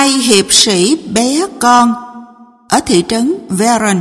Hai hiệp sĩ bé con ở thị trấn Veron.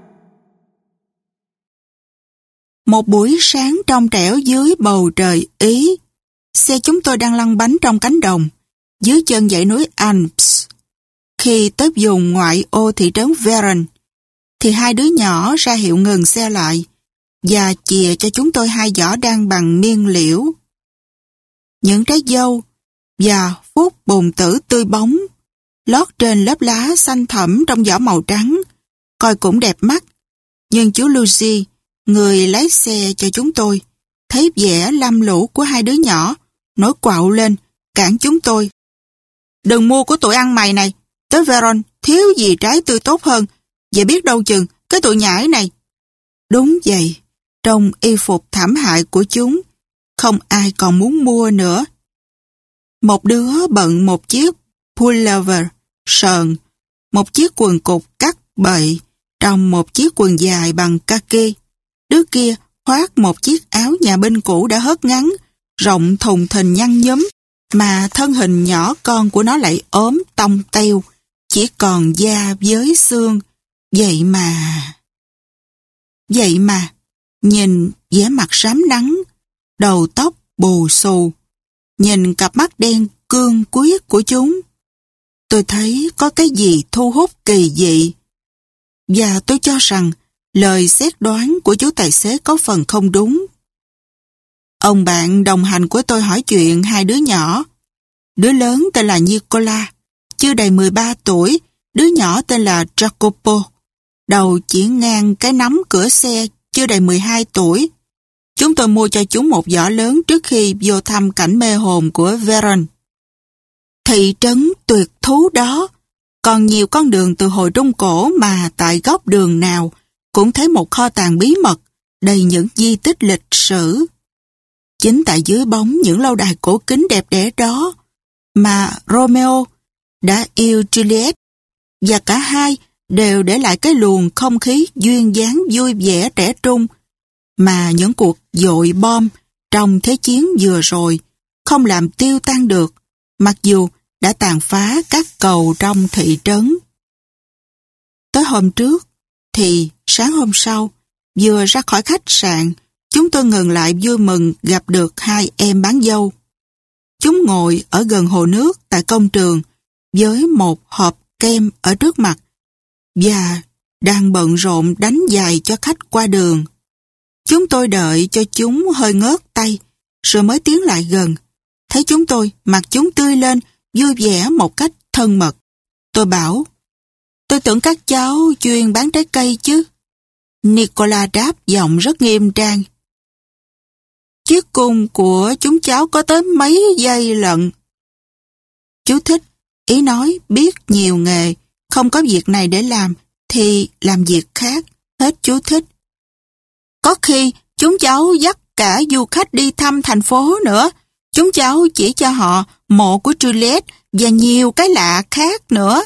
Một buổi sáng trong trẻo dưới bầu trời Ý, xe chúng tôi đang lăn bánh trong cánh đồng, dưới chân dãy núi Alps. Khi tới vùng ngoại ô thị trấn Veron, thì hai đứa nhỏ ra hiệu ngừng xe lại và chìa cho chúng tôi hai giỏ đan bằng miên liễu. Những trái dâu và phút bùn tử tươi bóng lót trên lớp lá xanh thẫm trong giỏ màu trắng, coi cũng đẹp mắt. Nhưng chú Lucy, người lái xe cho chúng tôi, thấy vẻ lam lũ của hai đứa nhỏ, nổi quạo lên, cản chúng tôi. Đừng mua của tụi ăn mày này, tới Veron thiếu gì trái tươi tốt hơn, và biết đâu chừng cái tụi nhãi này. Đúng vậy, trong y phục thảm hại của chúng, không ai còn muốn mua nữa. Một đứa bận một chiếc pullover sờn, một chiếc quần cục cắt bậy trong một chiếc quần dài bằng kaki. Đứa kia khoác một chiếc áo nhà binh cũ đã hớt ngắn, rộng thùng thình nhăn nhúm, mà thân hình nhỏ con của nó lại ốm tông teo, chỉ còn da với xương. Vậy mà, nhìn vẻ mặt rám nắng, đầu tóc bù xù, nhìn cặp mắt đen cương quyết của chúng, tôi thấy có cái gì thu hút kỳ dị. Và tôi cho rằng lời xét đoán của chú tài xế có phần không đúng. Ông bạn đồng hành của tôi hỏi chuyện hai đứa nhỏ. Đứa lớn tên là Nicola, chưa đầy 13 tuổi, đứa nhỏ tên là Jacopo, đầu chỉ ngang cái nắm cửa xe, chưa đầy 12 tuổi. Chúng tôi mua cho chúng một giỏ lớn trước khi vô thăm cảnh mê hồn của Veron. Thị trấn tuyệt thú đó, còn nhiều con đường từ hồi Trung Cổ mà tại góc đường nào cũng thấy một kho tàng bí mật đầy những di tích lịch sử. Chính tại dưới bóng những lâu đài cổ kính đẹp đẽ đó mà Romeo đã yêu Juliet, và cả hai đều để lại cái luồng không khí duyên dáng vui vẻ trẻ trung mà những cuộc dội bom trong Thế chiến vừa rồi không làm tiêu tan được, mặc dù đã tàn phá các cầu trong thị trấn. Tới hôm trước, thì sáng hôm sau, vừa ra khỏi khách sạn, chúng tôi ngừng lại vui mừng gặp được hai em bán dâu. Chúng ngồi ở gần hồ nước tại công trường với một hộp kem ở trước mặt và đang bận rộn đánh giày cho khách qua đường. Chúng tôi đợi cho chúng hơi ngớt tay rồi mới tiến lại gần. Thấy chúng tôi, mặt chúng tươi lên, vui vẻ một cách thân mật. Tôi bảo, tôi tưởng các cháu chuyên bán trái cây chứ. Nicola đáp giọng rất nghiêm trang. Chiếc cung của chúng cháu có tới mấy giây lận. Chú thích, ý nói biết nhiều nghề, không có việc này để làm, thì làm việc khác. Hết chú thích. Có khi chúng cháu dắt cả du khách đi thăm thành phố nữa. Chúng cháu chỉ cho họ mộ của Juliet và nhiều cái lạ khác nữa.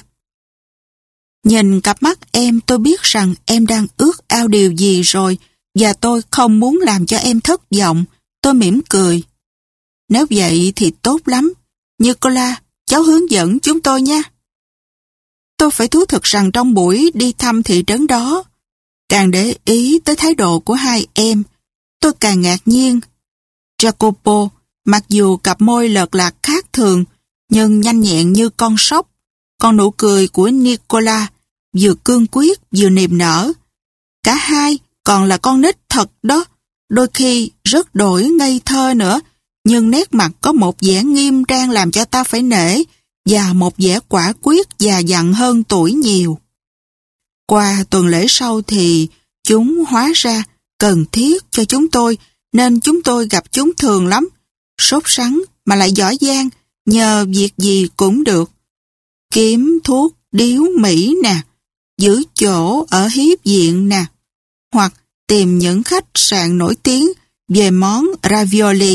Nhìn cặp mắt em, tôi biết rằng em đang ước ao điều gì rồi, và tôi không muốn làm cho em thất vọng. Tôi mỉm cười. Nếu vậy thì tốt lắm. Nicola, cháu hướng dẫn chúng tôi nha. Tôi phải thú thực rằng trong buổi đi thăm thị trấn đó, càng để ý tới thái độ của hai em, tôi càng ngạc nhiên. Jacopo, mặc dù cặp môi lợt lạc khác thường, nhưng nhanh nhẹn như con sóc, còn nụ cười của Nicola vừa cương quyết vừa niềm nở. Cả hai còn là con nít thật đó, đôi khi rất đổi ngây thơ nữa, nhưng nét mặt có một vẻ nghiêm trang làm cho ta phải nể, và một vẻ quả quyết già dặn hơn tuổi nhiều. Qua tuần lễ sau thì chúng hóa ra cần thiết cho chúng tôi, nên chúng tôi gặp chúng thường lắm. Sốt sắng mà lại giỏi giang, nhờ việc gì cũng được. Kiếm thuốc điếu Mỹ nè, giữ chỗ ở hiếp diện nè, hoặc tìm những khách sạn nổi tiếng về món ravioli.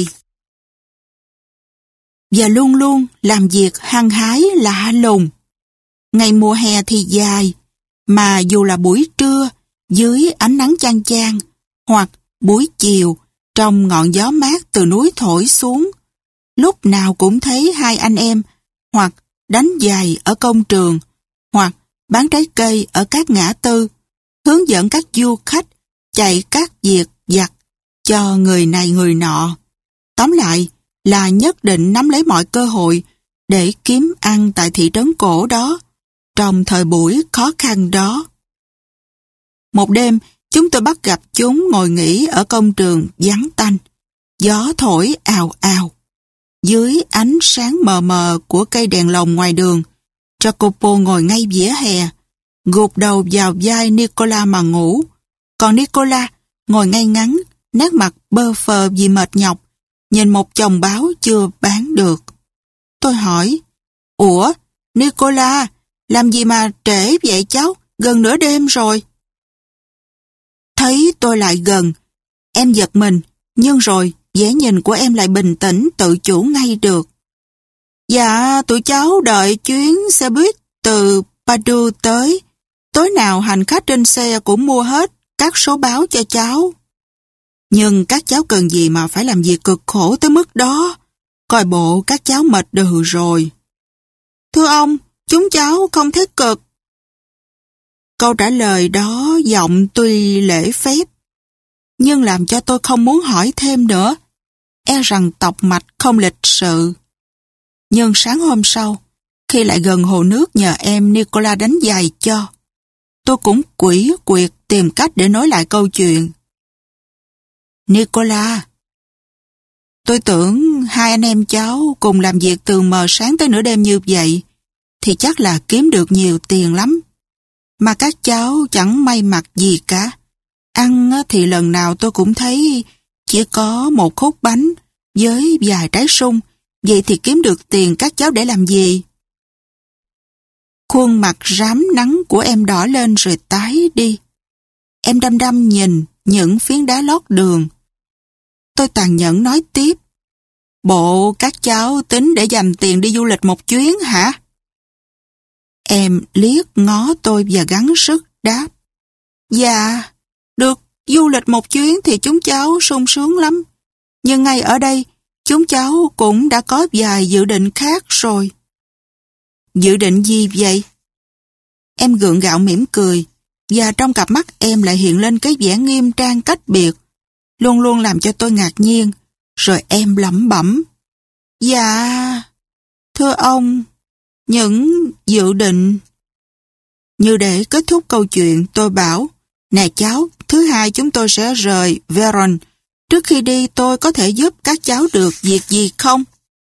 Và luôn luôn làm việc hăng hái lạ lùng. Ngày mùa hè thì dài, mà dù là buổi trưa dưới ánh nắng chang chang, hoặc buổi chiều trong ngọn gió mát từ núi thổi xuống, lúc nào cũng thấy hai anh em hoặc đánh giày ở công trường, hoặc bán trái cây ở các ngã tư, hướng dẫn các du khách chạy các việc vặt cho người này người nọ. Tóm lại là nhất định nắm lấy mọi cơ hội để kiếm ăn tại thị trấn cổ đó, trong thời buổi khó khăn đó. Một đêm, chúng tôi bắt gặp chúng ngồi nghỉ ở công trường vắng tanh. Gió thổi ào ào. Dưới ánh sáng mờ mờ của cây đèn lồng ngoài đường, Jacopo ngồi ngay vỉa hè, gục đầu vào vai Nicola mà ngủ. Còn Nicola ngồi ngay ngắn, nét mặt bơ phờ vì mệt nhọc, nhìn một chồng báo chưa bán được. Tôi hỏi, ủa, Nicola, làm gì mà trễ vậy cháu, gần nửa đêm rồi. Thấy tôi lại gần, em giật mình, nhưng rồi vẻ nhìn của em lại bình tĩnh tự chủ ngay được. Dạ, tụi cháu đợi chuyến xe buýt từ Padua tới. Tối nào hành khách trên xe cũng mua hết các số báo cho cháu. Nhưng các cháu cần gì mà phải làm việc cực khổ tới mức đó. Coi bộ các cháu mệt đừ rồi. Thưa ông, chúng cháu không thấy cực. Câu trả lời đó giọng tuy lễ phép, nhưng làm cho tôi không muốn hỏi thêm nữa, e rằng tọc mạch không lịch sự. Nhưng sáng hôm sau, khi lại gần hồ nước nhờ em Nicola đánh giày cho, tôi cũng quỷ quyệt tìm cách để nói lại câu chuyện. Nicola, tôi tưởng hai anh em cháu cùng làm việc từ mờ sáng tới nửa đêm như vậy, thì chắc là kiếm được nhiều tiền lắm. Mà các cháu chẳng may mặc gì cả. Ăn thì lần nào tôi cũng thấy chỉ có một khúc bánh với vài trái sung, vậy thì kiếm được tiền các cháu để làm gì? Khuôn mặt rám nắng của em đỏ lên rồi tái đi. Em đăm đăm nhìn những phiến đá lót đường. Tôi tàn nhẫn nói tiếp. Bộ các cháu tính để dành tiền đi du lịch một chuyến hả? Em liếc ngó tôi và gắng sức đáp. Dạ, được du lịch một chuyến thì chúng cháu sung sướng lắm. Nhưng ngay ở đây, chúng cháu cũng đã có vài dự định khác rồi. Dự định gì vậy? Em gượng gạo mỉm cười, và trong cặp mắt em lại hiện lên cái vẻ nghiêm trang cách biệt, luôn luôn làm cho tôi ngạc nhiên. Rồi em lẩm bẩm. Dạ, thưa ông, những dự định. Như để kết thúc câu chuyện, tôi bảo, nè cháu, thứ hai chúng tôi sẽ rời Verona. Trước khi đi tôi có thể giúp các cháu được việc gì không?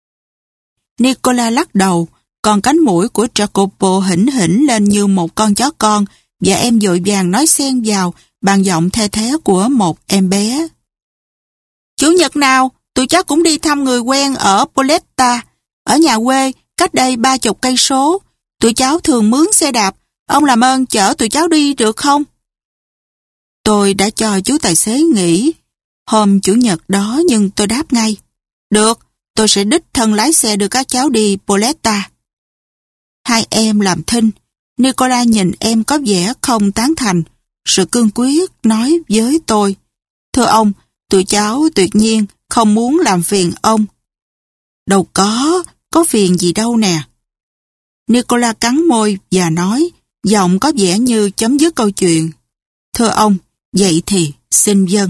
Nicola lắc đầu, còn cánh mũi của Jacopo hỉnh hỉnh lên như một con chó con, và em vội vàng nói xen vào bằng giọng the thé của một em bé. Chủ nhật nào, tụi cháu cũng đi thăm người quen ở Poletta, ở nhà quê, cách đây 30 cây số. Tụi cháu thường mướn xe đạp, ông làm ơn chở tụi cháu đi được không? Tôi đã cho chú tài xế nghỉ hôm chủ nhật đó, nhưng tôi đáp ngay. Được, tôi sẽ đích thân lái xe đưa các cháu đi Poletta. Hai em làm thinh. Nicola nhìn em có vẻ không tán thành, sự cương quyết nói với tôi. Thưa ông, tụi cháu tuyệt nhiên không muốn làm phiền ông. Đâu có phiền gì đâu nè. Nicola cắn môi và nói, giọng có vẻ như chấm dứt câu chuyện. Thưa ông, vậy thì xin vâng.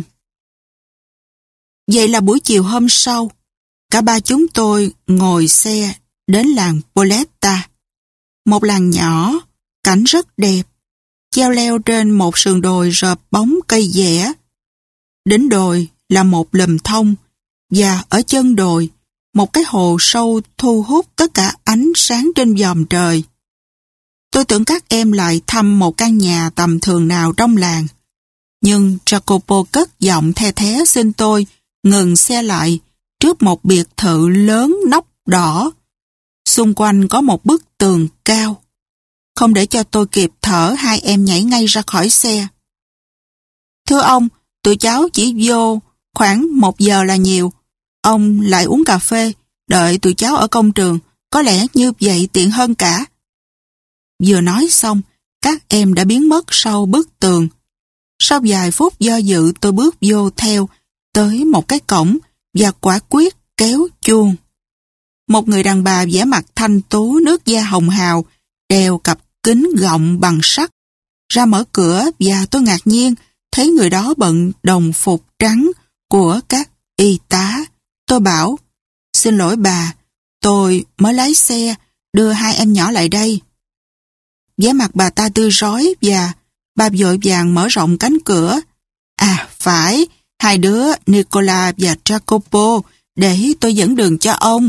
Vậy là buổi chiều hôm sau, cả ba chúng tôi ngồi xe đến làng Poletta. Một làng nhỏ, cảnh rất đẹp, treo leo trên một sườn đồi rợp bóng cây dẻ. Đỉnh đồi là một lùm thông, và ở chân đồi, một cái hồ sâu thu hút tất cả ánh sáng trên vòm trời. Tôi tưởng các em lại thăm một căn nhà tầm thường nào trong làng, nhưng Jacopo cất giọng the thé xin tôi ngừng xe lại trước một biệt thự lớn nóc đỏ. Xung quanh có một bức tường cao. Không để cho tôi kịp thở, hai em nhảy ngay ra khỏi xe. Thưa ông, tụi cháu chỉ vô khoảng 1 giờ là nhiều. Ông lại uống cà phê, đợi tụi cháu ở công trường. Có lẽ như vậy tiện hơn cả. Vừa nói xong, các em đã biến mất sau bức tường. Sau vài phút do dự, tôi bước vô theo tới một cái cổng và quả quyết kéo chuông. một người đàn bà vẻ mặt thanh tú, nước da hồng hào, đeo cặp kính gọng bằng sắt, ra mở cửa và tôi ngạc nhiên thấy người đó bận đồng phục trắng của các y tá. Tôi bảo, xin lỗi bà, tôi mới lái xe, đưa hai em nhỏ lại đây. Vẻ mặt bà ta tươi rói và bà vội vàng mở rộng cánh cửa. À phải, hai đứa Nicola và Jacopo, để tôi dẫn đường cho ông.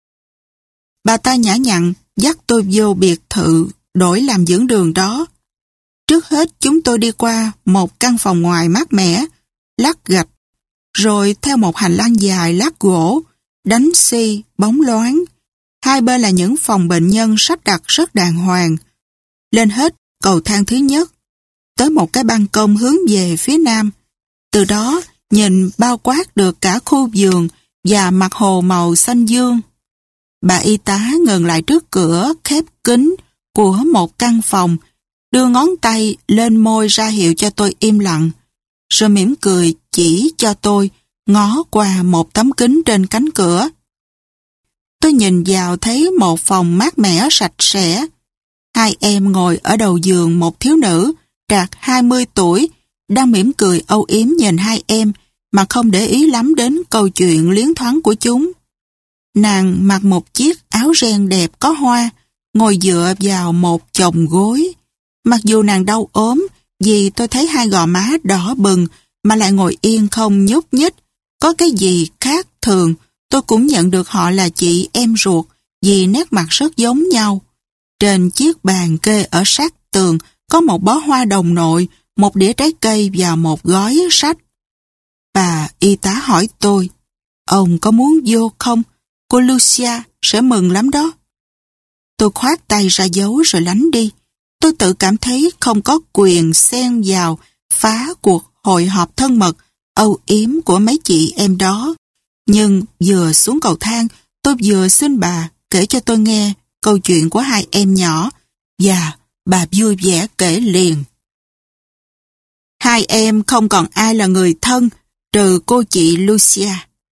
Bà ta nhã nhặn dắt tôi vô biệt thự đổi làm dẫn đường đó. Trước hết chúng tôi đi qua một căn phòng ngoài mát mẻ, lát gạch, rồi theo một hành lang dài lát gỗ, đánh xi, bóng loáng. Hai bên là những phòng bệnh nhân sắp đặt rất đàng hoàng. Lên hết cầu thang thứ nhất, tới một cái ban công hướng về phía nam. Từ đó nhìn bao quát được cả khu vườn và mặt hồ màu xanh dương. Bà y tá ngừng lại trước cửa khép kín của một căn phòng, đưa ngón tay lên môi ra hiệu cho tôi im lặng, rồi mỉm cười chỉ cho tôi ngó qua một tấm kính trên cánh cửa. Tôi nhìn vào thấy một phòng mát mẻ sạch sẽ. Hai em ngồi ở đầu giường một thiếu nữ trạc 20 tuổi đang mỉm cười âu yếm nhìn hai em mà không để ý lắm đến câu chuyện liến thoáng của chúng. Nàng mặc một chiếc áo ren đẹp có hoa, ngồi dựa vào một chồng gối. Mặc dù nàng đau ốm, vì tôi thấy hai gò má đỏ bừng mà lại ngồi yên không nhúc nhích. Có cái gì khác thường, tôi cũng nhận được họ là chị em ruột vì nét mặt rất giống nhau. Trên chiếc bàn kê ở sát tường có một bó hoa đồng nội, một đĩa trái cây và một gói sách. Bà y tá hỏi tôi, ông có muốn vô không? Cô Lucia sẽ mừng lắm đó. Tôi khoát tay ra dấu rồi lánh đi. Tôi tự cảm thấy không có quyền xen vào phá cuộc hội họp thân mật, âu yếm của mấy chị em đó. Nhưng vừa xuống cầu thang, tôi vừa xin bà kể cho tôi nghe câu chuyện của hai em nhỏ, và bà vui vẻ kể liền. Hai em không còn ai là người thân trừ cô chị Lucia.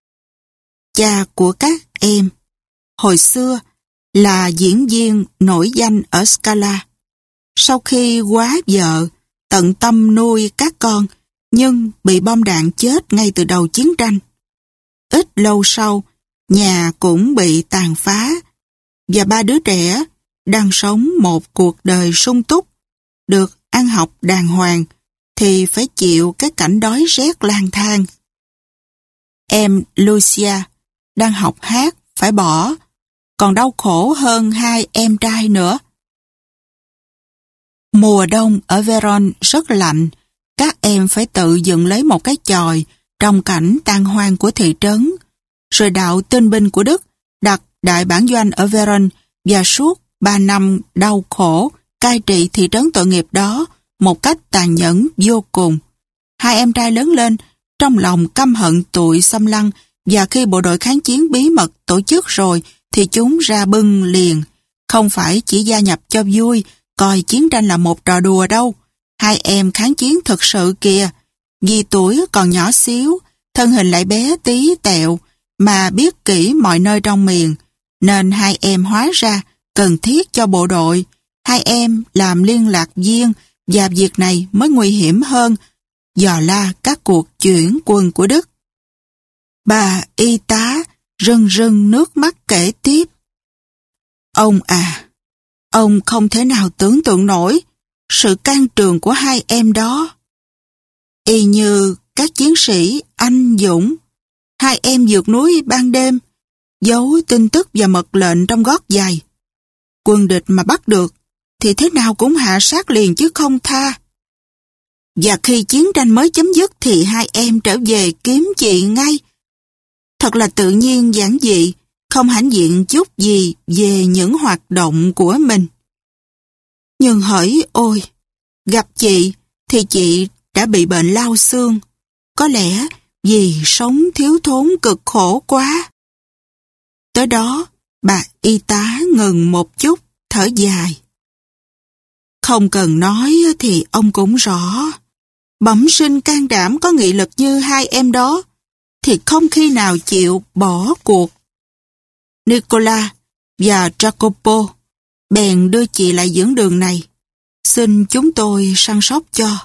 Cha của các em hồi xưa là diễn viên nổi danh ở Scala. Sau khi quá vợ, tận tâm nuôi các con, nhưng bị bom đạn chết ngay từ đầu chiến tranh. Ít lâu sau, nhà cũng bị tàn phá, và ba đứa trẻ đang sống một cuộc đời sung túc, được ăn học đàng hoàng, thì phải chịu cái cảnh đói rét lang thang. Em Lucia đang học hát phải bỏ, còn đau khổ hơn hai em trai nữa. Mùa đông ở Verona rất lạnh, các em phải tự dựng lấy một cái chòi trong cảnh tan hoang của thị trấn. Rồi đạo tinh binh của Đức đặt đại bản doanh ở Verona và suốt 3 năm đau khổ cai trị thị trấn tội nghiệp đó một cách tàn nhẫn vô cùng. Hai em trai lớn lên trong lòng căm hận tụi xâm lăng, và khi bộ đội kháng chiến bí mật tổ chức rồi thì chúng ra bưng liền. Không phải chỉ gia nhập cho vui, coi chiến tranh là một trò đùa đâu. Hai em kháng chiến thực sự kìa. Vì tuổi còn nhỏ xíu, thân hình lại bé tí tẹo, mà biết kỹ mọi nơi trong miền, nên hai em hóa ra cần thiết cho bộ đội. Hai em làm liên lạc viên, và việc này mới nguy hiểm hơn, dò la các cuộc chuyển quân của Đức. Bà y tá rưng rưng nước mắt kể tiếp. Ông à, ông không thể nào tưởng tượng nổi sự can trường của hai em đó. Y như các chiến sĩ anh dũng, hai em vượt núi ban đêm, giấu tin tức và mật lệnh trong gót giày. Quân địch mà bắt được thì thế nào cũng hạ sát liền chứ không tha. Và khi chiến tranh mới chấm dứt thì hai em trở về kiếm chị ngay. Thật là tự nhiên giản dị, không hãnh diện chút gì về những hoạt động của mình. Nhưng hỡi ôi, gặp chị thì chị đã bị bệnh lao xương. Có lẽ vì sống thiếu thốn cực khổ quá. Tới đó, bà y tá ngừng một chút, thở dài. Không cần nói thì ông cũng rõ. Bẩm sinh can đảm có nghị lực như hai em đó thì không khi nào chịu bỏ cuộc. Nicola và Jacopo bèn đưa chị lại dưỡng đường này. Xin chúng tôi săn sóc cho.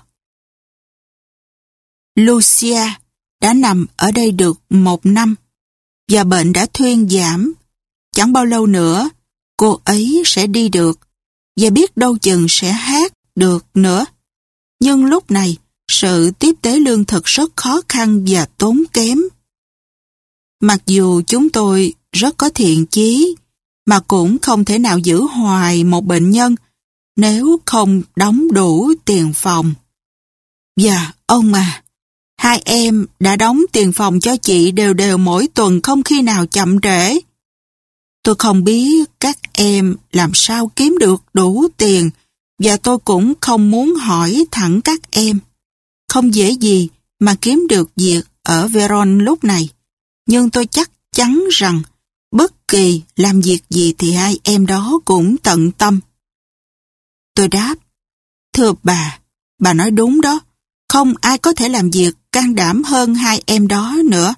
Lucia đã nằm ở đây được 1 năm và bệnh đã thuyên giảm. Chẳng bao lâu nữa cô ấy sẽ đi được và biết đâu chừng sẽ hát được nữa. Nhưng lúc này sự tiếp tế lương thực rất khó khăn và tốn kém. Mặc dù chúng tôi rất có thiện chí mà cũng không thể nào giữ hoài một bệnh nhân nếu không đóng đủ tiền phòng. Và ông à, 2 em đã đóng tiền phòng cho chị đều đều mỗi tuần, không khi nào chậm trễ. Tôi không biết các em làm sao kiếm được đủ tiền và tôi cũng không muốn hỏi thẳng các em. Không dễ gì mà kiếm được việc ở Veron lúc này, nhưng tôi chắc chắn rằng bất kỳ làm việc gì thì 2 em đó cũng tận tâm. Tôi đáp, thưa bà nói đúng đó, không ai có thể làm việc can đảm hơn 2 em đó nữa.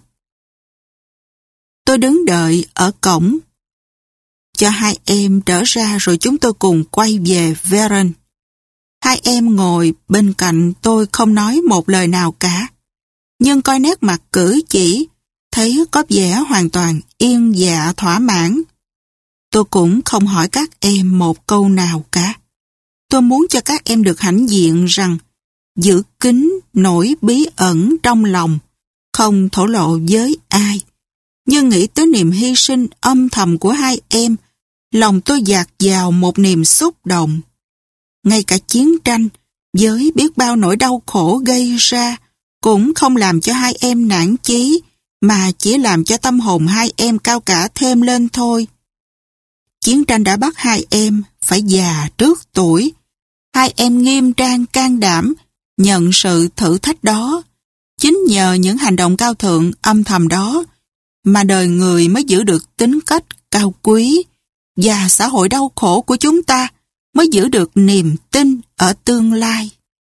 Tôi đứng đợi ở cổng, cho 2 em trở ra rồi chúng tôi cùng quay về Veron. 2 em ngồi bên cạnh tôi không nói một lời nào cả, nhưng coi nét mặt cử chỉ, thấy có vẻ hoàn toàn yên dạ thỏa mãn. Tôi cũng không hỏi các em một câu nào cả. Tôi muốn cho các em được hãnh diện rằng giữ kín nỗi bí ẩn trong lòng, không thổ lộ với ai. Nhưng nghĩ tới niềm hy sinh âm thầm của 2 em, lòng tôi dạt dào một niềm xúc động. Ngay cả chiến tranh, với biết bao nỗi đau khổ gây ra, cũng không làm cho 2 em nản chí, mà chỉ làm cho tâm hồn 2 em cao cả thêm lên thôi. Chiến tranh đã bắt 2 em phải già trước tuổi. 2 em nghiêm trang can đảm, nhận sự thử thách đó. Chính nhờ những hành động cao thượng âm thầm đó, mà đời người mới giữ được tính cách cao quý, và xã hội đau khổ của chúng ta mới giữ được niềm tin ở tương lai.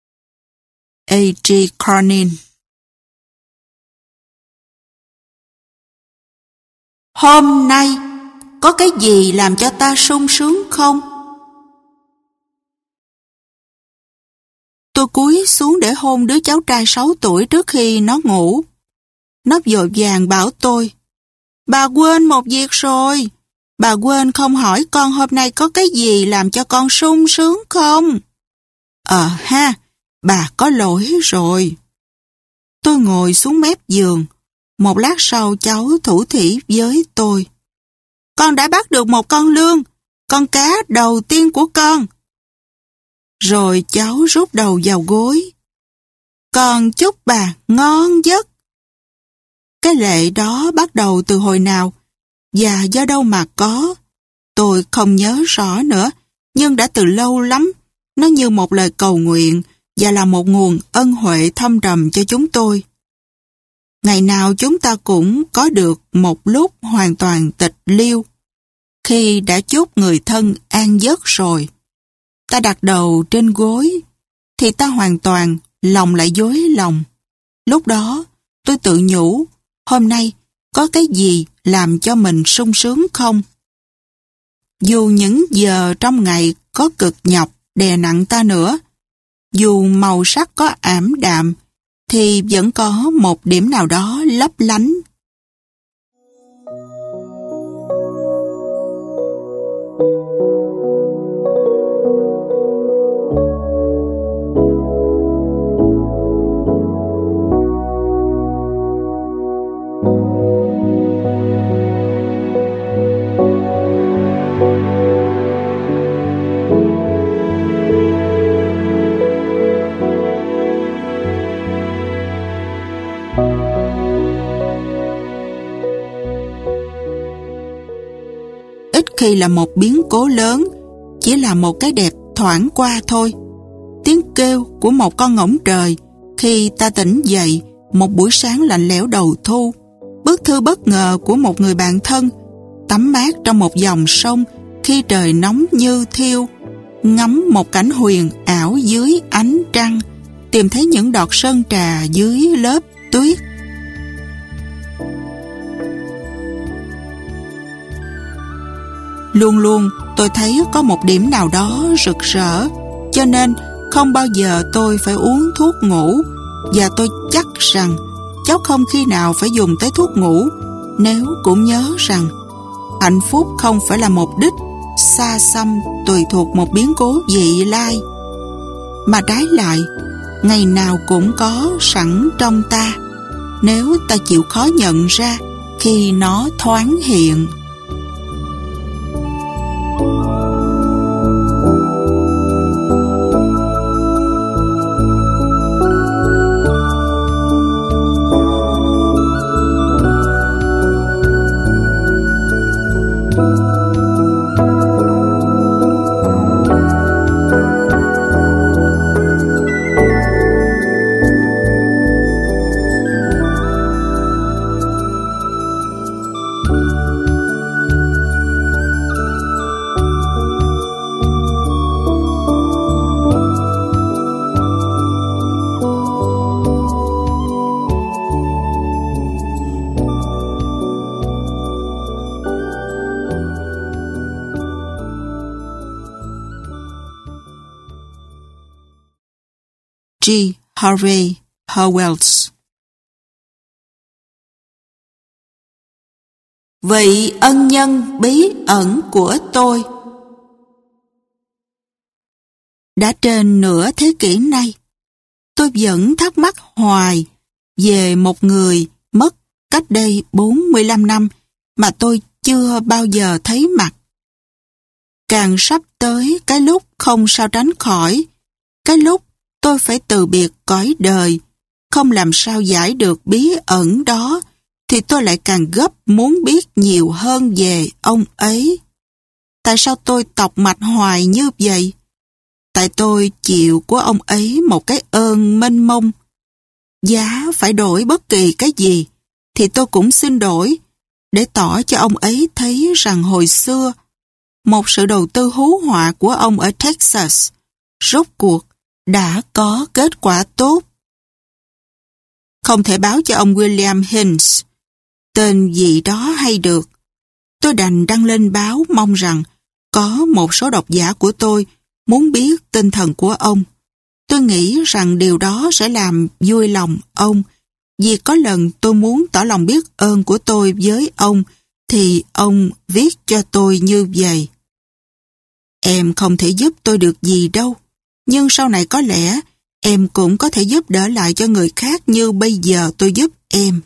A.G. Cronin. Hôm nay có cái gì làm cho ta sung sướng không? Tôi cúi xuống để hôn đứa cháu trai 6 tuổi trước khi nó ngủ. Nó vội vàng bảo tôi, bà quên một việc rồi. Bà quên không hỏi con hôm nay có cái gì làm cho con sung sướng không? Ha, bà có lỗi rồi. Tôi ngồi xuống mép giường. Một lát sau cháu thủ thỉ với tôi. Con đã bắt được một con lươn, con cá đầu tiên của con. Rồi cháu rút đầu vào gối. Con chúc bà ngon giấc. Cái lệ đó bắt đầu từ hồi nào và do đâu mà có, tôi không nhớ rõ nữa, nhưng đã từ lâu lắm. Nó như một lời cầu nguyện và là một nguồn ân huệ thâm trầm cho chúng tôi. Ngày nào chúng ta cũng có được một lúc hoàn toàn tịch liêu. Khi đã chúc người thân an giấc rồi, ta đặt đầu trên gối, thì ta hoàn toàn lòng lại dối lòng. Lúc đó, tôi tự nhủ, hôm nay có cái gì làm cho mình sung sướng không? Dù những giờ trong ngày có cực nhọc đè nặng ta nữa, dù màu sắc có ảm đạm, thì vẫn có một điểm nào đó lấp lánh. Khi là một biến cố lớn, chỉ là một cái đẹp thoảng qua thôi. Tiếng kêu của một con ngỗng trời khi ta tỉnh dậy một buổi sáng lạnh lẽo đầu thu, bức thư bất ngờ của một người bạn thân, tắm mát trong một dòng sông khi trời nóng như thiêu, ngắm một cảnh huyền ảo dưới ánh trăng, tìm thấy những đọt sơn trà dưới lớp tuyết. Luôn luôn tôi thấy có một điểm nào đó rực rỡ, cho nên không bao giờ tôi phải uống thuốc ngủ, và tôi chắc rằng cháu không khi nào phải dùng tới thuốc ngủ nếu cũng nhớ rằng hạnh phúc không phải là một đích xa xăm tùy thuộc một biến cố vị lai, mà trái lại ngày nào cũng có sẵn trong ta, nếu ta chịu khó nhận ra khi nó thoáng hiện. G. Harvey Howells. Vị ân nhân bí ẩn của tôi. Đã trên nửa thế kỷ nay, tôi vẫn thắc mắc hoài về một người mất cách đây 45 năm mà tôi chưa bao giờ thấy mặt. Càng sắp tới cái lúc không sao tránh khỏi, cái lúc tôi phải từ biệt cõi đời, không làm sao giải được bí ẩn đó, thì tôi lại càng gấp muốn biết nhiều hơn về ông ấy. Tại sao tôi tọc mạch hoài như vậy? Tại tôi chịu của ông ấy một cái ơn mênh mông. Giá phải đổi bất kỳ cái gì, thì tôi cũng xin đổi, để tỏ cho ông ấy thấy rằng hồi xưa, một sự đầu tư hú họa của ông ở Texas, rốt cuộc đã có kết quả tốt. Không thể báo cho ông William Hines tên gì đó hay được. Tôi đành đăng lên báo mong rằng có một số độc giả của tôi muốn biết tinh thần của ông. Tôi nghĩ rằng điều đó sẽ làm vui lòng ông, vì có lần tôi muốn tỏ lòng biết ơn của tôi với ông, thì ông viết cho tôi như vậy. Em không thể giúp tôi được gì đâu, nhưng sau này có lẽ em cũng có thể giúp đỡ lại cho người khác như bây giờ tôi giúp em.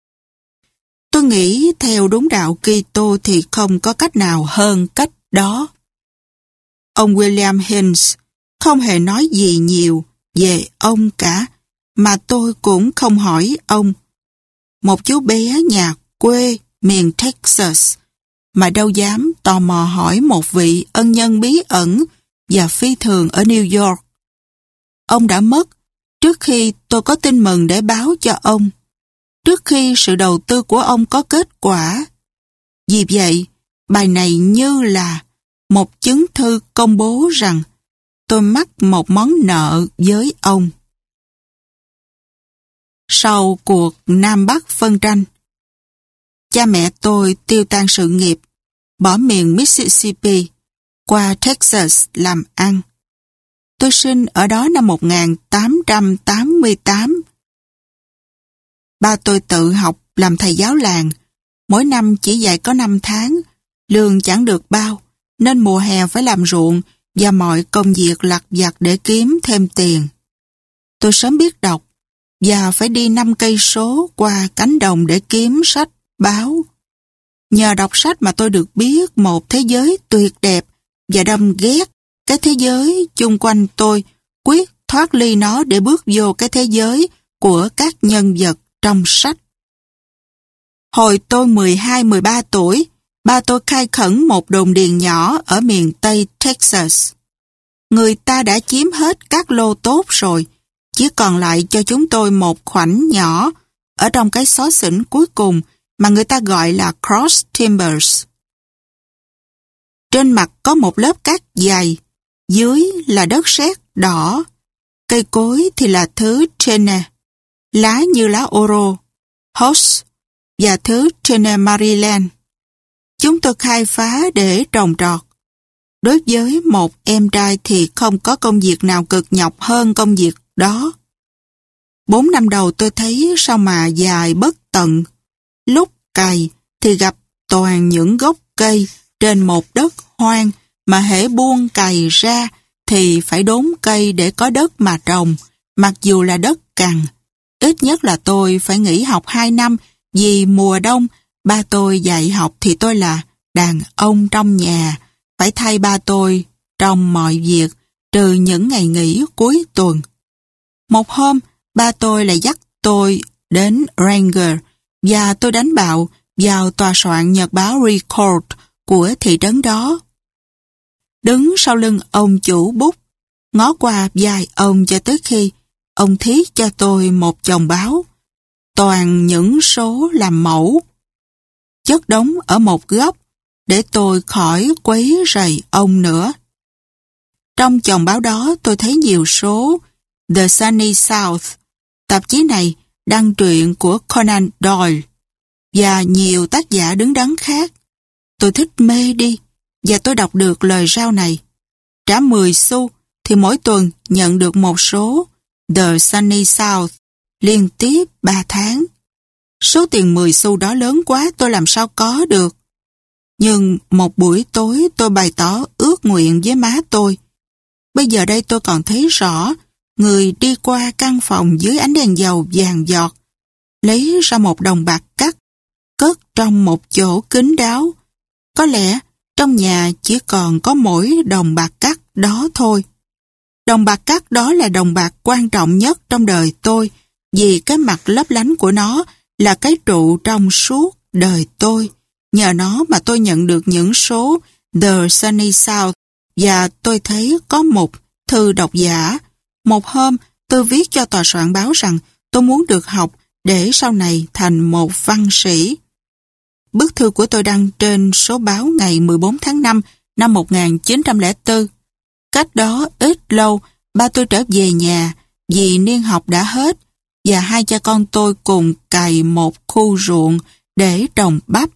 Tôi nghĩ theo đúng đạo Kitô thì không có cách nào hơn cách đó. Ông William Hines không hề nói gì nhiều về ông cả, mà tôi cũng không hỏi ông. Một chú bé nhà quê miền Texas mà đâu dám tò mò hỏi một vị ân nhân bí ẩn và phi thường ở New York. Ông đã mất trước khi tôi có tin mừng để báo cho ông, trước khi sự đầu tư của ông có kết quả. Vì vậy, bài này như là một chứng thư công bố rằng tôi mắc một món nợ với ông. Sau cuộc Nam Bắc phân tranh, cha mẹ tôi tiêu tan sự nghiệp, bỏ miền Mississippi, qua Texas làm ăn. Tôi sinh ở đó năm 1888. Ba tôi tự học làm thầy giáo làng, mỗi năm chỉ dạy có 5 tháng, lương chẳng được bao, nên mùa hè phải làm ruộng và mọi công việc lặt vặt để kiếm thêm tiền. Tôi sớm biết đọc và phải đi 5 cây số qua cánh đồng để kiếm sách, báo. Nhờ đọc sách mà tôi được biết một thế giới tuyệt đẹp và đâm ghét cái thế giới chung quanh tôi, quyết thoát ly nó để bước vô cái thế giới của các nhân vật trong sách. Hồi tôi 12-13 tuổi, ba tôi khai khẩn một đồn điền nhỏ ở miền Tây Texas. Người ta đã chiếm hết các lô tốt rồi, chỉ còn lại cho chúng tôi một khoảnh nhỏ ở trong cái xó xỉnh cuối cùng mà người ta gọi là Cross Timbers. Trên mặt có một lớp cát dày, dưới là đất sét đỏ, cây cối thì là thứ Tene, lá như lá oro, Hoss và thứ Tene Maryland. Chúng tôi khai phá để trồng trọt. Đối với một em trai thì không có công việc nào cực nhọc hơn công việc đó. 4 năm đầu tôi thấy sao mà dài bất tận. Lúc cày thì gặp toàn những gốc cây trên một đất hoang, mà hễ buông cày ra thì phải đốn cây để có đất mà trồng, mặc dù là đất cằn. Ít nhất là tôi phải nghỉ học 2 năm vì mùa đông ba tôi dạy học thì tôi là đàn ông trong nhà, phải thay ba tôi trong mọi việc trừ những ngày nghỉ cuối tuần. Một hôm, ba tôi lại dắt tôi đến Ranger và tôi đánh bạo vào tòa soạn nhật báo Record của thị trấn đó. Đứng sau lưng ông chủ bút, ngó qua vai ông cho tới khi ông thiết cho tôi một chồng báo, toàn những số làm mẫu, chất đống ở một góc để tôi khỏi quấy rầy ông nữa. Trong chồng báo đó tôi thấy nhiều số The Sunny South, tạp chí này đăng truyện của Conan Doyle và nhiều tác giả đứng đắn khác. Tôi thích mê đi và tôi đọc được lời rao này. Trả 10 xu thì mỗi tuần nhận được một số The Sunny South liên tiếp 3 tháng. Số tiền 10 xu đó lớn quá, tôi làm sao có được. Nhưng một buổi tối tôi bày tỏ ước nguyện với má tôi. Bây giờ đây tôi còn thấy rõ người đi qua căn phòng dưới ánh đèn dầu vàng giọt, lấy ra một đồng bạc cắt, cất trong một chỗ kín đáo. Có lẽ trong nhà chỉ còn có mỗi đồng bạc cắt đó thôi. Đồng bạc cắt đó là đồng bạc quan trọng nhất trong đời tôi, vì cái mặt lấp lánh của nó là cái trụ trong suốt đời tôi. Nhờ nó mà tôi nhận được những số The Sunny South và tôi thấy có một thư độc giả. Một hôm tôi viết cho tòa soạn báo rằng tôi muốn được học để sau này thành một văn sĩ. Bức thư của tôi đăng trên số báo ngày 14 tháng 5 năm 1904. Cách đó ít lâu, ba tôi trở về nhà vì niên học đã hết và hai cha con tôi cùng cày một khu ruộng để trồng bắp.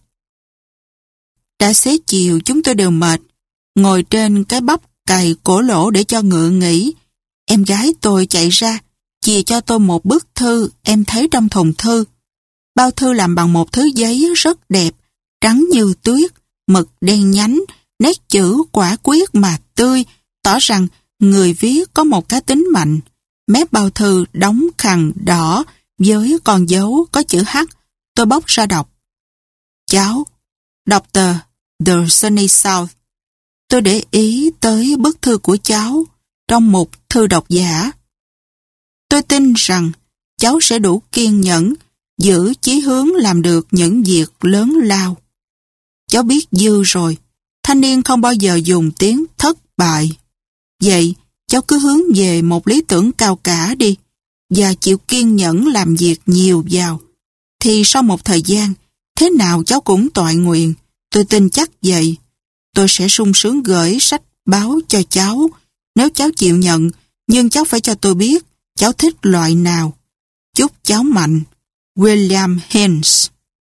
Đã xế chiều chúng tôi đều mệt, ngồi trên cái bắp cày cổ lỗ để cho ngựa nghỉ. Em gái tôi chạy ra, chìa cho tôi một bức thư em thấy trong thùng thư. Bao thư làm bằng một thứ giấy rất đẹp, trắng như tuyết, mực đen nhánh, nét chữ quả quyết mà tươi, tỏ rằng người viết có một cá tính mạnh. Mép bao thư đóng khằn đỏ với con dấu có chữ H. Tôi bóc ra đọc. Cháu, đọc tờ The Sunny South. Tôi để ý tới bức thư của cháu trong một thư độc giả. Tôi tin rằng cháu sẽ đủ kiên nhẫn, giữ chí hướng làm được những việc lớn lao. Cháu biết dư rồi, thanh niên không bao giờ dùng tiếng thất bại. Vậy, cháu cứ hướng về một lý tưởng cao cả đi, và chịu kiên nhẫn làm việc nhiều vào. Thì sau một thời gian, thế nào cháu cũng toại nguyện, tôi tin chắc vậy. Tôi sẽ sung sướng gửi sách báo cho cháu, nếu cháu chịu nhận, nhưng cháu phải cho tôi biết cháu thích loại nào. Chúc cháu mạnh. William Haynes.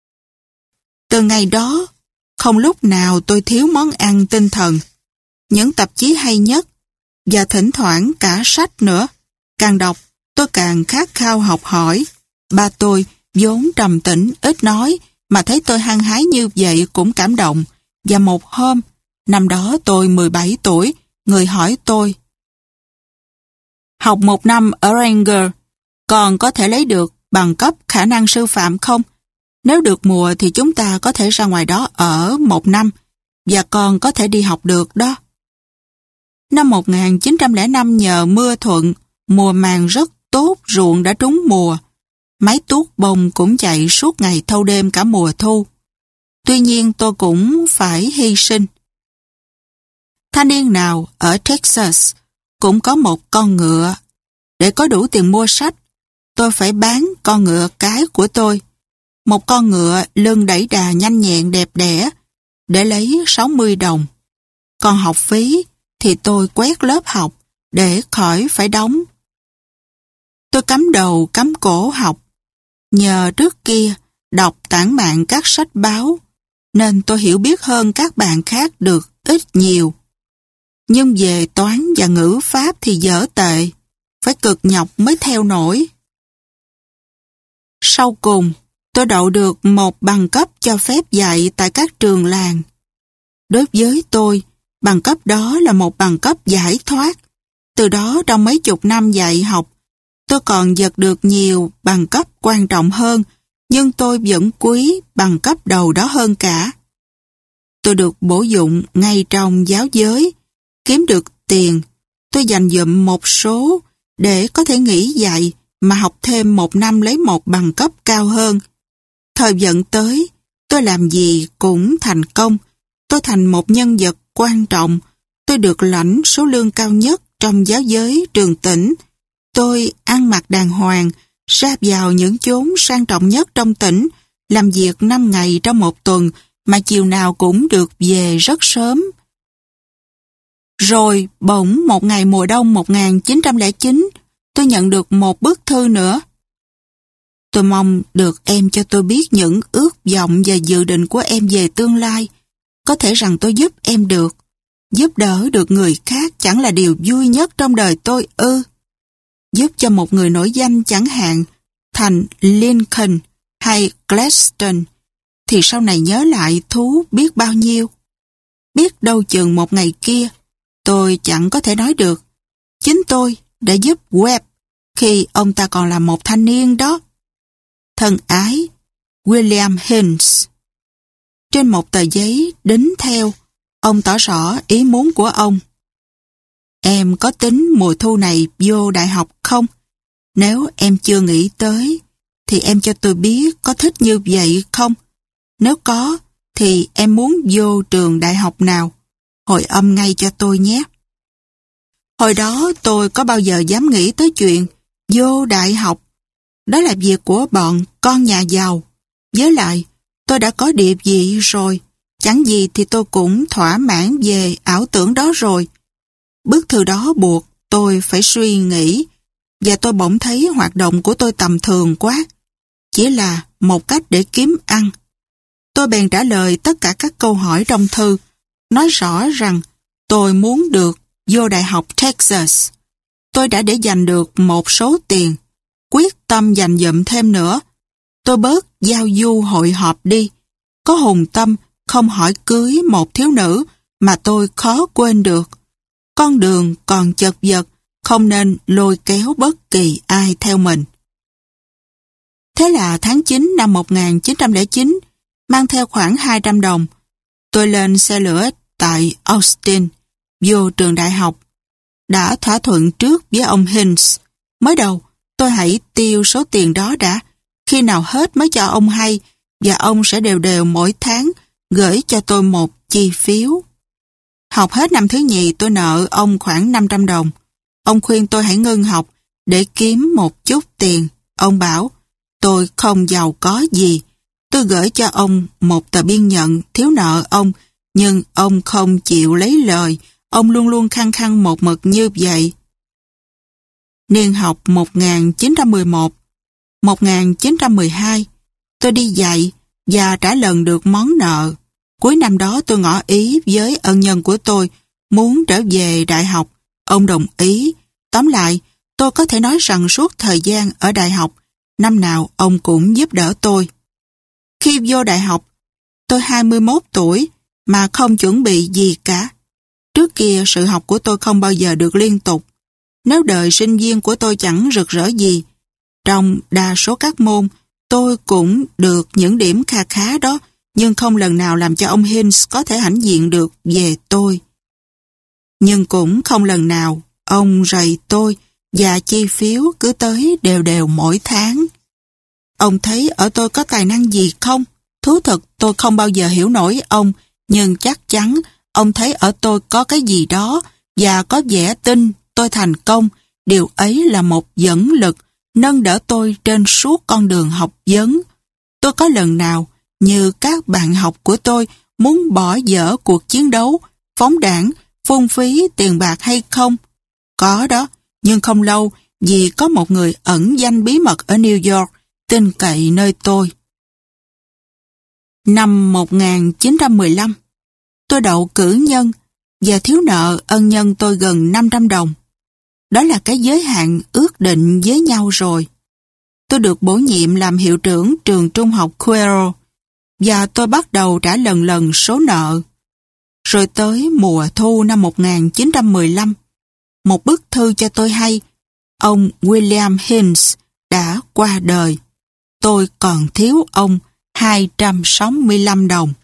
Từ ngày đó, không lúc nào tôi thiếu món ăn tinh thần. Những tạp chí hay nhất, và thỉnh thoảng cả sách nữa. Càng đọc, tôi càng khát khao học hỏi. Ba tôi, vốn trầm tĩnh, ít nói, mà thấy tôi hăng hái như vậy cũng cảm động. Và một hôm, năm đó tôi 17 tuổi, người hỏi tôi: học một năm ở Ranger, còn có thể lấy được bằng cấp khả năng sư phạm không? Nếu được mùa thì chúng ta có thể ra ngoài đó ở một năm, và con có thể đi học được đó. Năm 1905 nhờ mưa thuận, mùa màng rất tốt, ruộng đã trúng mùa. Máy tuốt bông cũng chạy suốt ngày thâu đêm cả mùa thu. Tuy nhiên tôi cũng phải hy sinh. Thanh niên nào ở Texas cũng có một con ngựa. Để có đủ tiền mua sách, tôi phải bán con ngựa cái của tôi. Một con ngựa lưng đẩy đà nhanh nhẹn đẹp đẽ để lấy 60 đồng. Còn học phí thì tôi quét lớp học để khỏi phải đóng. Tôi cắm đầu cắm cổ học. Nhờ trước kia đọc tản mạn các sách báo, nên tôi hiểu biết hơn các bạn khác được ít nhiều. Nhưng về toán và ngữ pháp thì dở tệ, phải cực nhọc mới theo nổi. Sau cùng, tôi đậu được một bằng cấp cho phép dạy tại các trường làng. Đối với tôi, bằng cấp đó là một bằng cấp giải thoát. Từ đó trong mấy chục năm dạy học, tôi còn giật được nhiều bằng cấp quan trọng hơn, nhưng tôi vẫn quý bằng cấp đầu đó hơn cả. Tôi được bổ dụng ngay trong giáo giới, kiếm được tiền, tôi dành dụm một số để có thể nghỉ dạy mà học thêm 1 năm lấy một bằng cấp cao hơn. Thời vận tới, tôi làm gì cũng thành công, tôi thành một nhân vật quan trọng, tôi được lãnh số lương cao nhất trong giáo giới trường tỉnh, tôi ăn mặc đàng hoàng, ra vào những chốn sang trọng nhất trong tỉnh, làm việc 5 ngày trong một tuần mà chiều nào cũng được về rất sớm. Rồi bỗng một ngày mùa đông 1909, tôi nhận được một bức thư nữa. Tôi mong được em cho tôi biết những ước vọng và dự định của em về tương lai. Có thể rằng tôi giúp em được. Giúp đỡ được người khác chẳng là điều vui nhất trong đời tôi ư. Giúp cho một người nổi danh chẳng hạn thành Lincoln hay Gladstone thì sau này nhớ lại thú biết bao nhiêu. Biết đâu chừng một ngày kia tôi chẳng có thể nói được. Chính tôi đã giúp Webb khi ông ta còn là một thanh niên đó. Thân ái, William Haynes. Trên một tờ giấy đính theo, ông tỏ rõ ý muốn của ông. Em có tính mùa thu này vô đại học không? Nếu em chưa nghĩ tới, thì em cho tôi biết có thích như vậy không? Nếu có, thì em muốn vô trường đại học nào? Hồi âm ngay cho tôi nhé. Hồi đó tôi có bao giờ dám nghĩ tới chuyện vô đại học. Đó là việc của bọn con nhà giàu. Với lại, tôi đã có địa vị rồi. Chẳng gì thì tôi cũng thỏa mãn về ảo tưởng đó rồi. Bức thư đó buộc tôi phải suy nghĩ, và tôi bỗng thấy hoạt động của tôi tầm thường quá. Chỉ là một cách để kiếm ăn. Tôi bèn trả lời tất cả các câu hỏi trong thư, nói rõ rằng tôi muốn được vô Đại học Texas. Tôi đã để dành được một số tiền, quyết tâm dành dụm thêm nữa. Tôi bớt giao du hội họp đi. Có hùng tâm không hỏi cưới một thiếu nữ mà tôi khó quên được. Con đường còn chật vật, không nên lôi kéo bất kỳ ai theo mình. Thế là tháng 9 năm 1909, mang theo khoảng 200 đồng, tôi lên xe lửa tại Austin, vô trường đại học. Đã thỏa thuận trước với ông Haynes. Mới đầu, tôi hãy tiêu số tiền đó đã, khi nào hết mới cho ông hay, và ông sẽ đều đều mỗi tháng gửi cho tôi một chi phiếu. Học hết năm thứ nhì tôi nợ ông khoảng 500 đồng. Ông khuyên tôi hãy ngưng học để kiếm một chút tiền. Ông bảo tôi không giàu có gì. Tôi gửi cho ông một tờ biên nhận thiếu nợ ông, nhưng ông không chịu lấy lời. Ông luôn luôn khăng khăng một mực như vậy. Niên học 1911, 1912, tôi đi dạy và trả lần được món nợ. Cuối năm đó tôi ngỏ ý với ân nhân của tôi muốn trở về đại học. Ông đồng ý. Tóm lại, tôi có thể nói rằng suốt thời gian ở đại học, năm nào ông cũng giúp đỡ tôi. Khi vô đại học, tôi 21 tuổi mà không chuẩn bị gì cả. Trước kia sự học của tôi không bao giờ được liên tục. Nếu đời sinh viên của tôi chẳng rực rỡ gì, trong đa số các môn, tôi cũng được những điểm kha khá đó, nhưng không lần nào làm cho ông Haynes có thể hãnh diện được về tôi. Nhưng cũng không lần nào ông rầy tôi và chi phiếu cứ tới đều đều mỗi tháng. Ông thấy ở tôi có tài năng gì không? Thú thật tôi không bao giờ hiểu nổi ông, nhưng chắc chắn ông thấy ở tôi có cái gì đó và có vẻ tin tôi thành công. Điều ấy là một dẫn lực nâng đỡ tôi trên suốt con đường học vấn. Tôi có lần nào như các bạn học của tôi muốn bỏ dở cuộc chiến đấu, phóng đảng, phung phí tiền bạc hay không? Có đó, nhưng không lâu vì có một người ẩn danh bí mật ở New York tin cậy nơi tôi. Năm 1915, tôi đậu cử nhân và thiếu nợ ân nhân tôi gần 500 đồng. Đó là cái giới hạn ước định với nhau rồi. Tôi được bổ nhiệm làm hiệu trưởng trường trung học Quero và tôi bắt đầu trả lần lần số nợ. Rồi tới mùa thu năm 1915, một bức thư cho tôi hay ông William Hinds đã qua đời. Tôi còn thiếu ông 265 đồng.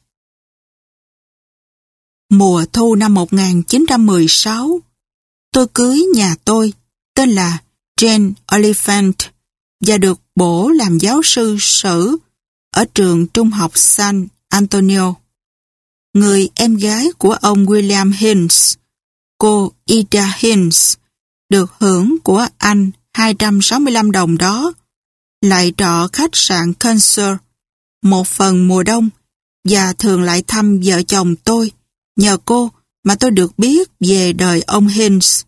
Mùa thu năm 1916, tôi cưới nhà tôi, tên là Jane Oliphant, và được bổ làm giáo sư sử ở trường trung học San Antonio. Người em gái của ông William Hinds, cô Ida Hinds, được hưởng của anh 265 đồng đó, lại trọ khách sạn Cancer một phần mùa đông và thường lại thăm vợ chồng tôi. Nhờ cô mà tôi được biết về đời ông Hinds.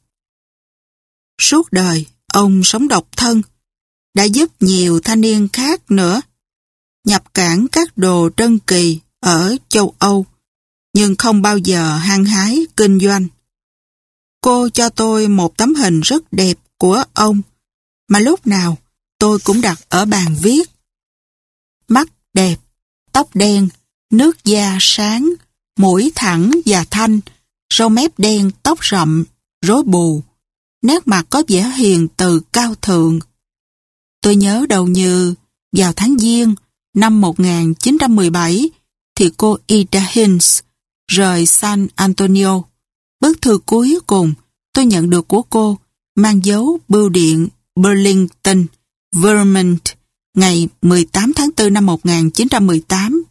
Suốt đời, ông sống độc thân, đã giúp nhiều thanh niên khác nữa nhập cảng các đồ trân kỳ ở châu Âu, nhưng không bao giờ hăng hái kinh doanh. Cô cho tôi một tấm hình rất đẹp của ông, mà lúc nào tôi cũng đặt ở bàn viết. Mắt đẹp, tóc đen, nước da sáng, mũi thẳng và thanh, râu mép đen, tóc rậm, rối bù, nét mặt có vẻ hiền từ cao thượng. Tôi nhớ đầu như vào tháng Giêng năm 1917 thì cô Ida Hinds rời San Antonio. Bức thư cuối cùng tôi nhận được của cô mang dấu bưu điện Burlington, Vermont, ngày 18 tháng 4 năm 1918.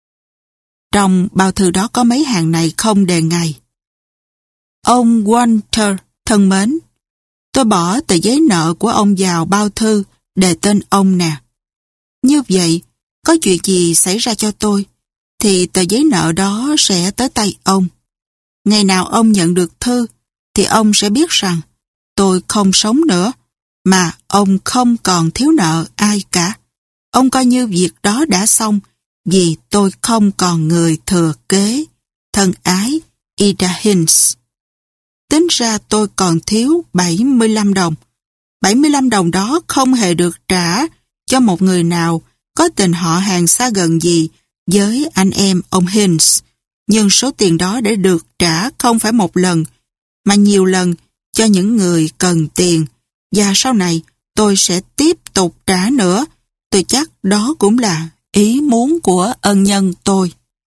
Trong bao thư đó có mấy hàng này không đề ngày. Ông Walter thân mến, tôi bỏ tờ giấy nợ của ông vào bao thư đề tên ông nè. Như vậy, có chuyện gì xảy ra cho tôi, thì tờ giấy nợ đó sẽ tới tay ông. Ngày nào ông nhận được thư, thì ông sẽ biết rằng tôi không sống nữa, mà ông không còn thiếu nợ ai cả. Ông coi như việc đó đã xong, vì tôi không còn người thừa kế. Thân ái, Ida Hinds. Tính ra tôi còn thiếu 75 đồng. 75 đồng đó không hề được trả cho một người nào có tình họ hàng xa gần gì với anh em ông Hinds. Nhưng số tiền đó đã được trả không phải một lần, mà nhiều lần cho những người cần tiền. Và sau này tôi sẽ tiếp tục trả nữa. Tôi chắc đó cũng là ý muốn của ân nhân tôi.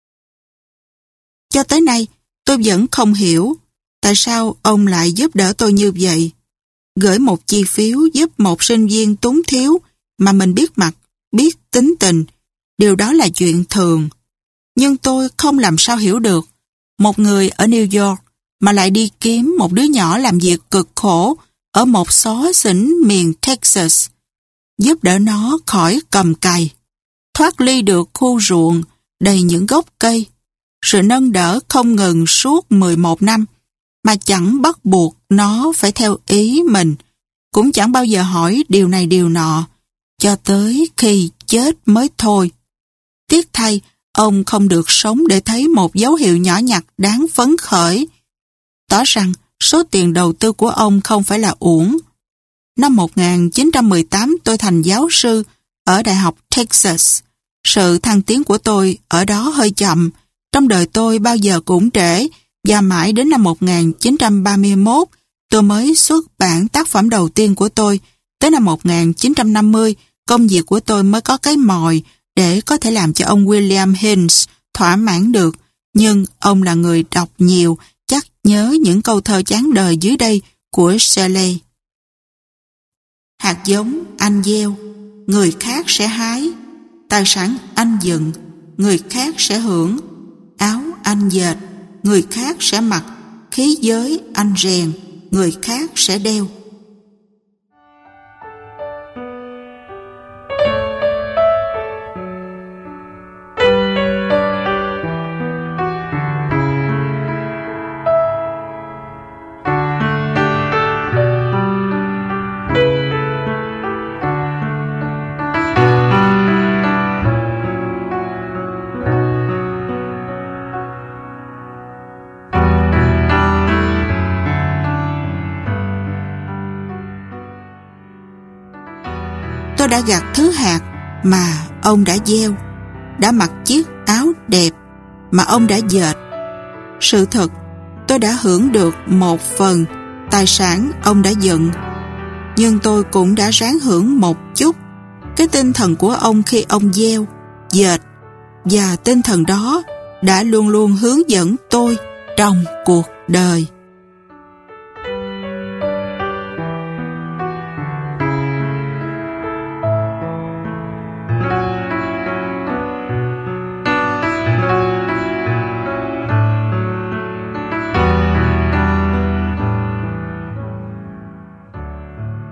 Cho tới nay, tôi vẫn không hiểu tại sao ông lại giúp đỡ tôi như vậy. Gửi một chi phiếu giúp một sinh viên túng thiếu mà mình biết mặt, biết tính tình. Điều đó là chuyện thường. Nhưng tôi không làm sao hiểu được một người ở New York mà lại đi kiếm một đứa nhỏ làm việc cực khổ ở một xó xỉnh miền Texas, giúp đỡ nó khỏi cầm cày, thoát ly được khu ruộng đầy những gốc cây, sự nâng đỡ không ngừng suốt 11 năm, mà chẳng bắt buộc nó phải theo ý mình, cũng chẳng bao giờ hỏi điều này điều nọ, cho tới khi chết mới thôi. Tiếc thay, ông không được sống để thấy một dấu hiệu nhỏ nhặt đáng phấn khởi, tỏ rằng số tiền đầu tư của ông không phải là uổng. Năm 1918 tôi thành giáo sư ở Đại học Texas. Sự thăng tiến của tôi ở đó hơi chậm. Trong đời tôi bao giờ cũng trễ, và mãi đến năm 1931 tôi mới xuất bản tác phẩm đầu tiên của tôi. Tới năm 1950, công việc của tôi mới có cái mồi để có thể làm cho ông William Hinds thỏa mãn được. Nhưng ông là người đọc nhiều, chắc nhớ những câu thơ chán đời dưới đây của Shelley. Hạt giống anh gieo, người khác sẽ hái. Tài sản anh dựng, người khác sẽ hưởng. Áo anh dệt, người khác sẽ mặc. Khí giới anh rèn, người khác sẽ đeo. tôi đã gặt thứ hạt mà ông đã gieo, đã mặc chiếc áo đẹp mà ông đã dệt. Sự thật, tôi đã hưởng được một phần tài sản ông đã dựng, nhưng tôi cũng đã ráng hưởng một chút cái tinh thần của ông khi ông gieo, dệt, và tinh thần đó đã luôn luôn hướng dẫn tôi trong cuộc đời.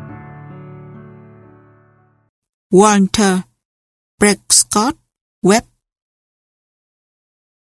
Walter Prescott Webb